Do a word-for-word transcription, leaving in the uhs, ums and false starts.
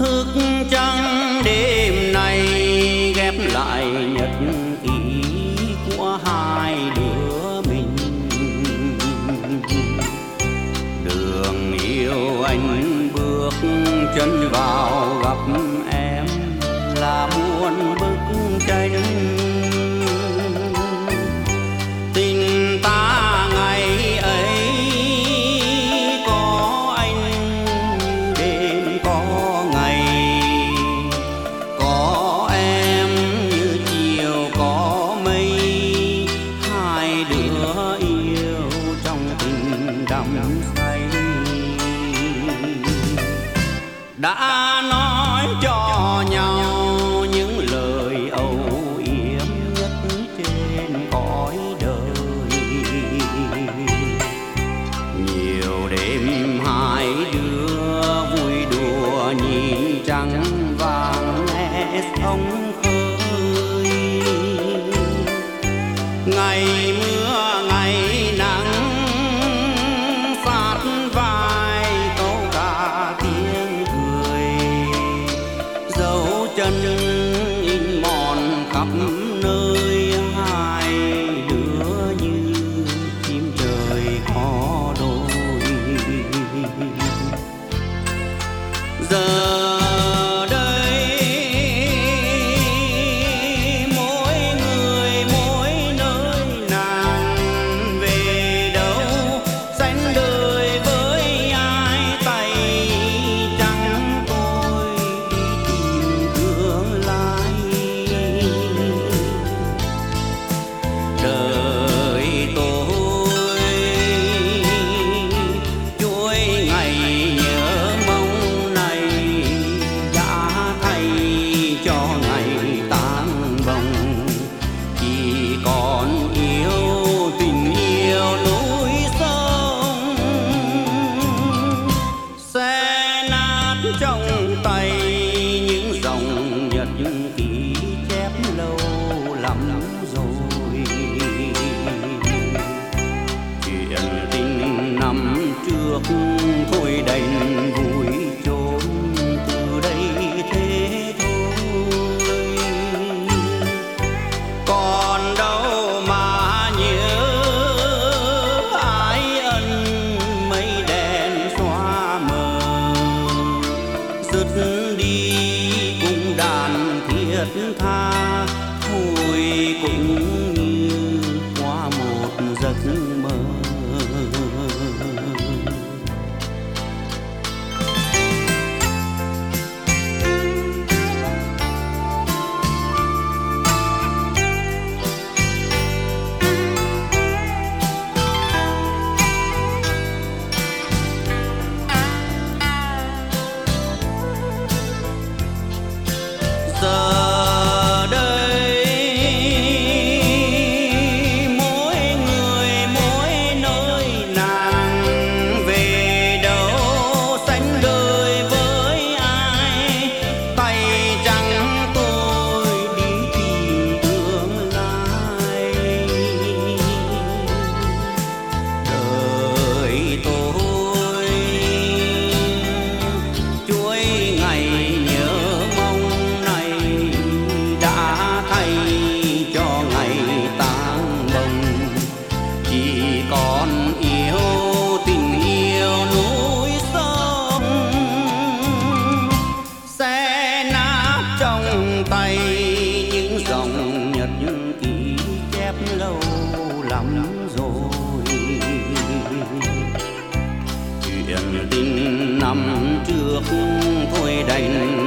thức trắng đêm nay ghép lại nhật ký của hai đứa mình. Đường yêu anh bước chân vào gặp em là muôn bức tranh. Tình ta ngày ấy có anh đêm có ngày, có em như chiều có mây. Hai đứa yêu trong tình đắm say, đã nói cho nhau những lời âu yếm nhất trên cõi đời. Nhiều đêm hai đứa vui đùa nhìn trăng vàng nghe sóng khơi. Ngày mưa ngày nắng sát vai câu cả tiếng cười. Dấu chân in mòn khắp nơi, hai đứa như chim trời có đôi. Giờ đây mỗi người mỗi nơi nàng về đâu, sánh đời với ai tay trắng tôi đi tìm tương lai. Đời tôi chuỗi ngày nhớ mong này đã thay cho ngày tang bồng. Chỉ còn yêu tình yêu núi sông, sẽ nát trong tay những dòng nhật ký chép lâu lắm rồi. Chuyện tình năm trước thôi đành vui chốn từ đây thế thôi. Còn đâu mà nhớ ái ân mây đèn xóa mờ. Dứt đi cung đàn thiết tha, thôi cũng như qua một giấc mơ. Giờ đây mỗi người mỗi nơi nàng về đâu, sánh đời với ai tay trắng tôi đi tìm tương lai. Đời tôi chuỗi ngày nhớ mong này đã thay cho ngày tang bồng. Chỉ còn yêu tình yêu núi sông, sẽ nát trong tay những dòng nhật ký chép lâu lắm rồi. Chuyện tình năm trước thôi đành